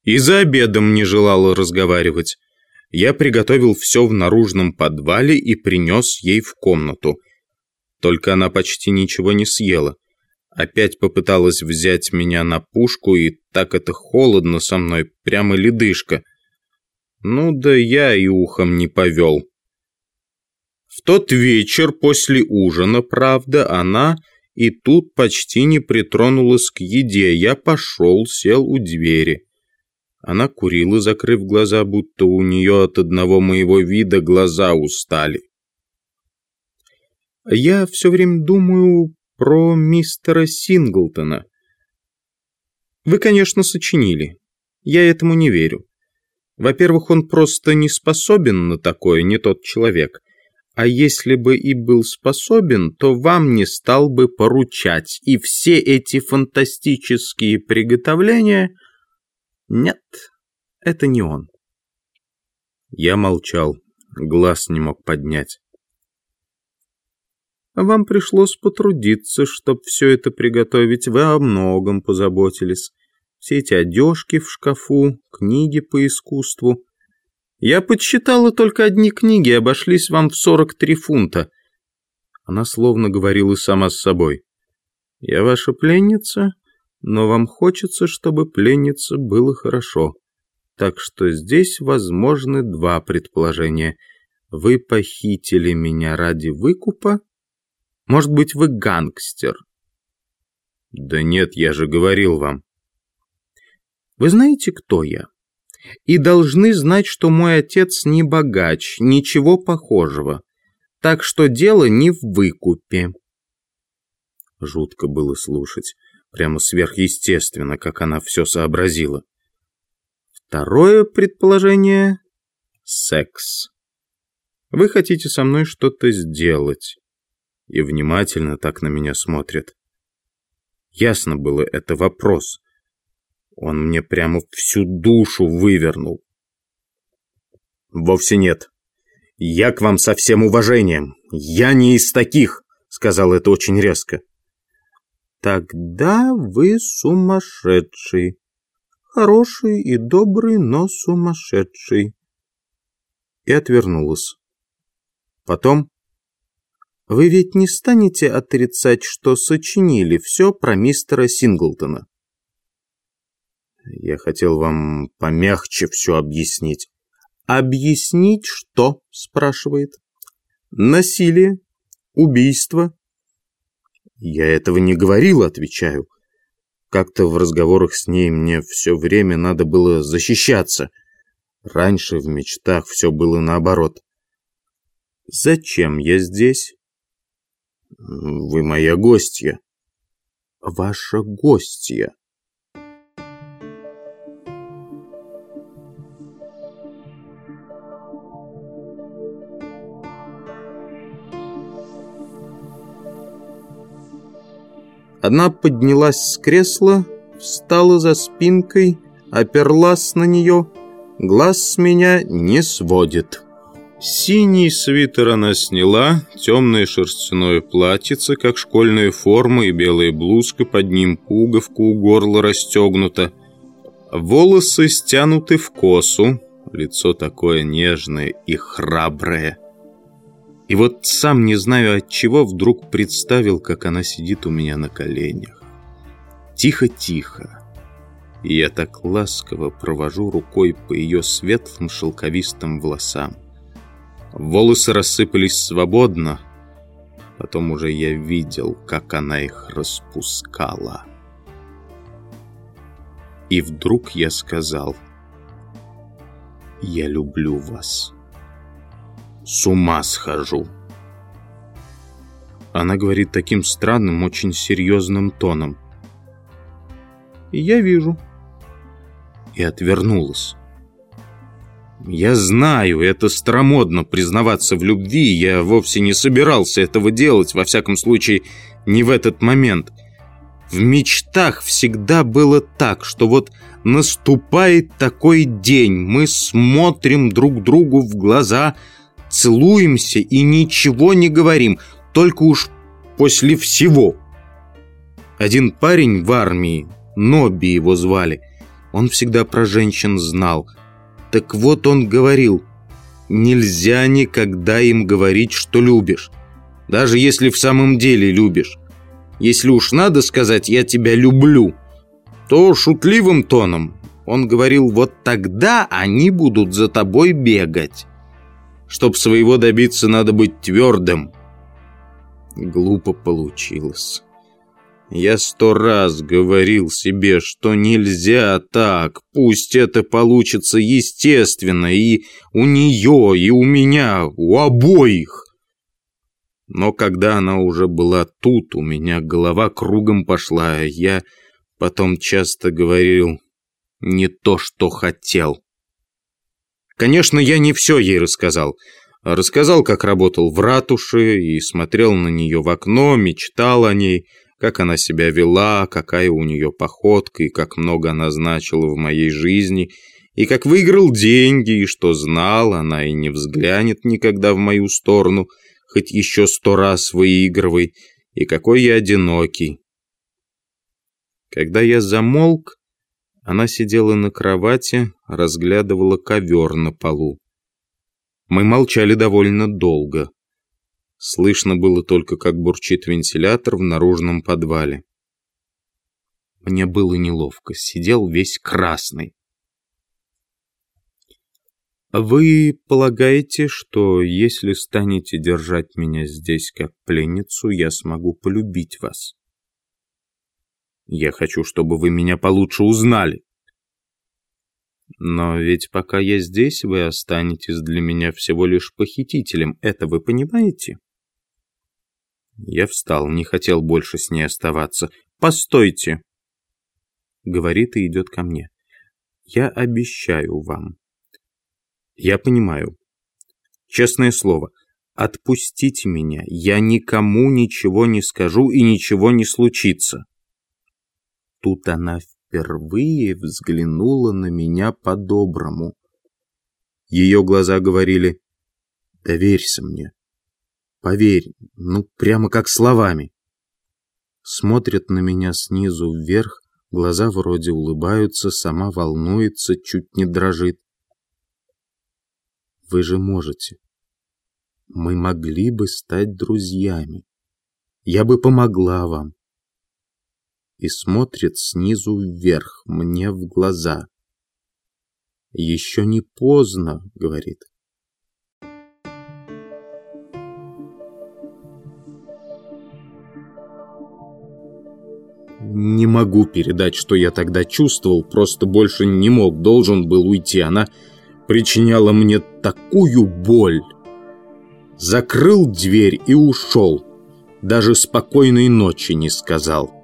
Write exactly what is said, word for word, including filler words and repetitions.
И за обедом не желала разговаривать. Я приготовил все в наружном подвале и принес ей в комнату. Только она почти ничего не съела. Опять попыталась взять меня на пушку, и так это холодно со мной, прямо ледышка. Ну да я и ухом не повел. В тот вечер после ужина, правда, она и тут почти не притронулась к еде. Я пошел, сел у двери. Она курила, закрыв глаза, будто у нее от одного моего вида глаза устали. Я все время думаю про мистера Синглтона. Вы, конечно, сочинили. Я этому не верю. Во-первых, он просто не способен на такое, не тот человек. А если бы и был способен, то вам не стал бы поручать. И все эти фантастические приготовления... Нет, это не он. Я молчал, глаз не мог поднять. Вам пришлось потрудиться, чтоб все это приготовить. Вы о многом позаботились. Все эти одежки в шкафу, книги по искусству. Я подсчитала, только одни книги обошлись вам в сорок три фунта. Она словно говорила сама с собой. Я ваша пленница, но вам хочется, чтобы пленнице было хорошо. Так что здесь возможны два предположения. Вы похитили меня ради выкупа. Может быть, вы гангстер? Да нет, я же говорил вам. Вы знаете, кто я? И должны знать, что мой отец не богач, ничего похожего. Так что дело не в выкупе. Жутко было слушать. Прямо сверхъестественно, как она все сообразила. Второе предположение — секс. Вы хотите со мной что-то сделать. И внимательно так на меня смотрят. Ясно было, это вопрос. Он мне прямо всю душу вывернул. Вовсе нет. Я к вам со всем уважением. Я не из таких, сказал это очень резко. Тогда вы сумасшедший. Хороший и добрый, но сумасшедший. И отвернулась. Потом... Вы ведь не станете отрицать, что сочинили все про мистера Синглтона? Я хотел вам помягче все объяснить. Объяснить что? Спрашивает. Насилие? Убийство? Я этого не говорил, отвечаю. Как-то в разговорах с ней мне все время надо было защищаться. Раньше в мечтах все было наоборот. Зачем я здесь? Вы моя гостья. Ваша гостья. Она поднялась с кресла, встала за спинкой, оперлась на нее, глаз с меня не сводит. Синий свитер она сняла, темное шерстяное платьице, как школьная форма, и белая блузка, под ним пуговка у горла расстегнута. Волосы стянуты в косу, лицо такое нежное и храброе. И вот сам не знаю от чего вдруг представил, как она сидит у меня на коленях. Тихо-тихо. И я так ласково провожу рукой по ее светлым шелковистым волосам. Волосы рассыпались свободно. Потом уже я видел, как она их распускала. И вдруг я сказал: «Я люблю вас. С ума схожу». Она говорит таким странным, очень серьезным тоном. И я вижу. И отвернулась. Я знаю, это старомодно признаваться в любви. Я вовсе не собирался этого делать, во всяком случае, не в этот момент. В мечтах всегда было так, что вот наступает такой день, мы смотрим друг другу в глаза, целуемся и ничего не говорим, только уж после всего. Один парень в армии, Нобби его звали, Он всегда про женщин знал. Так вот он говорил: нельзя никогда им говорить, что любишь, даже если в самом деле любишь. Если уж надо сказать «я тебя люблю», то шутливым тоном. Он говорил: вот тогда они будут за тобой бегать. Чтоб своего добиться, надо быть твердым. Глупо получилось. Я сто раз говорил себе, что нельзя так. Пусть это получится естественно и у нее, и у меня, у обоих. Но когда она уже была тут, у меня голова кругом пошла. Я потом часто говорил не то, что хотел. Конечно, я не все ей рассказал. Рассказал, как работал в ратуше и смотрел на нее в окно, мечтал о ней, как она себя вела, какая у нее походка и как много она значила в моей жизни, и как выиграл деньги, и что знал, она и не взглянет никогда в мою сторону, хоть еще сто раз выигрывай, и какой я одинокий. Когда я замолк, она сидела на кровати, разглядывала ковер на полу. Мы молчали довольно долго. Слышно было только, как бурчит вентилятор в наружном подвале. Мне было неловко, сидел весь красный. «Вы полагаете, что если станете держать меня здесь как пленницу, я смогу полюбить вас? Я хочу, чтобы вы меня получше узнали. Но ведь пока я здесь, вы останетесь для меня всего лишь похитителем. Это вы понимаете?» Я встал, не хотел больше с ней оставаться. «Постойте!» Говорит и идет ко мне. «Я обещаю вам. Я понимаю. Честное слово, отпустите меня. Я никому ничего не скажу и ничего не случится». Тут она впервые взглянула на меня по-доброму. Ее глаза говорили: «Доверься мне. Поверь, ну прямо как словами». Смотрит на меня снизу вверх, глаза вроде улыбаются, сама волнуется, чуть не дрожит. «Вы же можете. Мы могли бы стать друзьями. Я бы помогла вам». И смотрит снизу вверх мне в глаза. «Еще не поздно», — говорит. Не могу передать, что я тогда чувствовал, просто больше не мог, должен был уйти. Она причиняла мне такую боль. Закрыл дверь и ушел. Даже спокойной ночи не сказал.